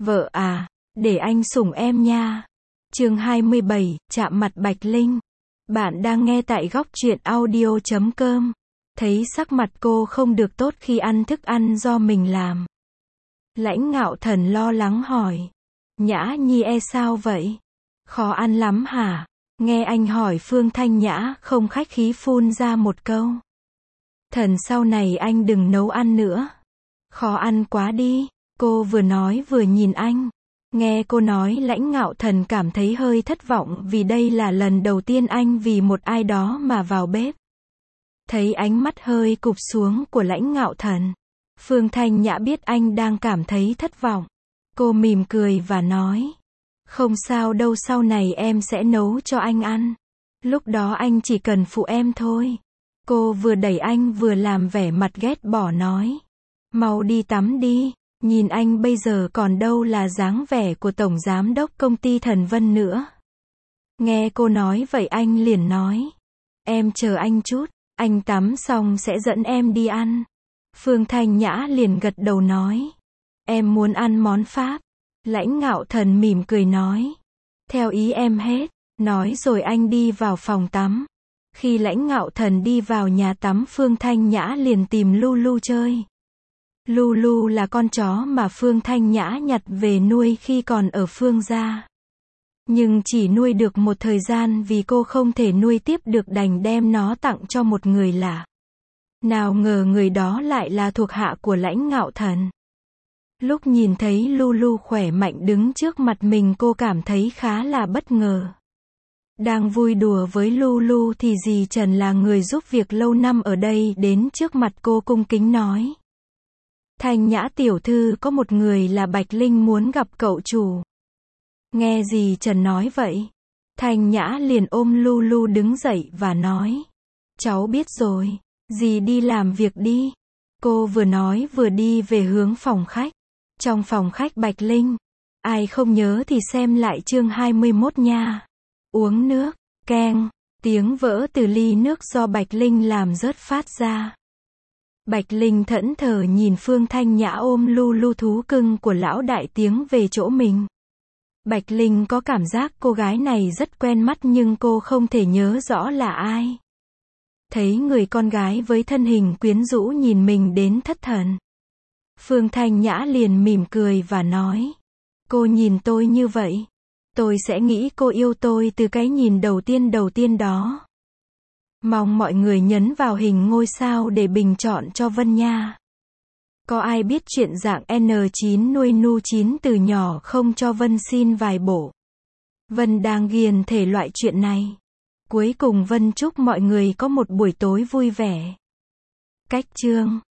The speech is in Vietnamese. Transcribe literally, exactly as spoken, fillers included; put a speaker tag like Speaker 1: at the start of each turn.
Speaker 1: Vợ à, để anh sủng em nha. Chương hai mươi bảy, chạm mặt Bạch Linh. Bạn đang nghe tại góc truyện audio chấm com. Thấy sắc mặt cô không được tốt khi ăn thức ăn do mình làm. Lãnh Ngạo Thần lo lắng hỏi. Nhã Nhi e sao vậy? Khó ăn lắm hả? Nghe anh hỏi Phương Thanh Nhã không khách khí phun ra một câu. Thần sau này anh đừng nấu ăn nữa. Khó ăn quá đi. Cô vừa nói vừa nhìn anh. Nghe cô nói Lãnh Ngạo Thần cảm thấy hơi thất vọng vì đây là lần đầu tiên anh vì một ai đó mà vào bếp. Thấy ánh mắt hơi cụp xuống của Lãnh Ngạo Thần, Phương Thanh Nhã biết anh đang cảm thấy thất vọng. Cô mỉm cười và nói. Không sao đâu, sau này em sẽ nấu cho anh ăn. Lúc đó anh chỉ cần phụ em thôi. Cô vừa đẩy anh vừa làm vẻ mặt ghét bỏ nói. Mau đi tắm đi. Nhìn anh bây giờ còn đâu là dáng vẻ của tổng giám đốc công ty Thần Vân nữa. Nghe cô nói vậy anh liền nói. Em chờ anh chút, anh tắm xong sẽ dẫn em đi ăn. Phương Thanh Nhã liền gật đầu nói. Em muốn ăn món Pháp. Lãnh Ngạo Thần mỉm cười nói. Theo ý em hết. Nói rồi anh đi vào phòng tắm. Khi Lãnh Ngạo Thần đi vào nhà tắm, Phương Thanh Nhã liền tìm Lulu chơi. Lulu là con chó mà Phương Thanh Nhã nhặt về nuôi khi còn ở Phương gia. Nhưng chỉ nuôi được một thời gian vì cô không thể nuôi tiếp được đành đem nó tặng cho một người lạ. Nào ngờ người đó lại là thuộc hạ của Lãnh Ngạo Thần. Lúc nhìn thấy Lulu khỏe mạnh đứng trước mặt mình, cô cảm thấy khá là bất ngờ. Đang vui đùa với Lulu thì dì Trần là người giúp việc lâu năm ở đây đến trước mặt cô cung kính nói. Thanh Nhã tiểu thư, có một người là Bạch Linh muốn gặp cậu chủ. Nghe dì Trần nói vậy, Thanh Nhã liền ôm Lulu đứng dậy và nói. Cháu biết rồi, dì đi làm việc đi. Cô vừa nói vừa đi về hướng phòng khách. Trong phòng khách Bạch Linh, ai không nhớ thì xem lại chương hai mươi mốt nha. Uống nước, keng, tiếng vỡ từ ly nước do Bạch Linh làm rớt phát ra. Bạch Linh thẫn thờ nhìn Phương Thanh Nhã ôm Lulu thú cưng của lão đại tiến về chỗ mình. Bạch Linh có cảm giác cô gái này rất quen mắt nhưng cô không thể nhớ rõ là ai. Thấy người con gái với thân hình quyến rũ nhìn mình đến thất thần. Phương Thanh Nhã liền mỉm cười và nói. Cô nhìn tôi như vậy, tôi sẽ nghĩ cô yêu tôi từ cái nhìn đầu tiên đầu tiên đó. Mong mọi người nhấn vào hình ngôi sao để bình chọn cho Vân nha. Có ai biết chuyện dạng en chín nuôi nu chín từ nhỏ không, cho Vân xin vài bộ. Vân đang ghiền thể loại chuyện này. Cuối cùng Vân chúc mọi người có một buổi tối vui vẻ. Cách chương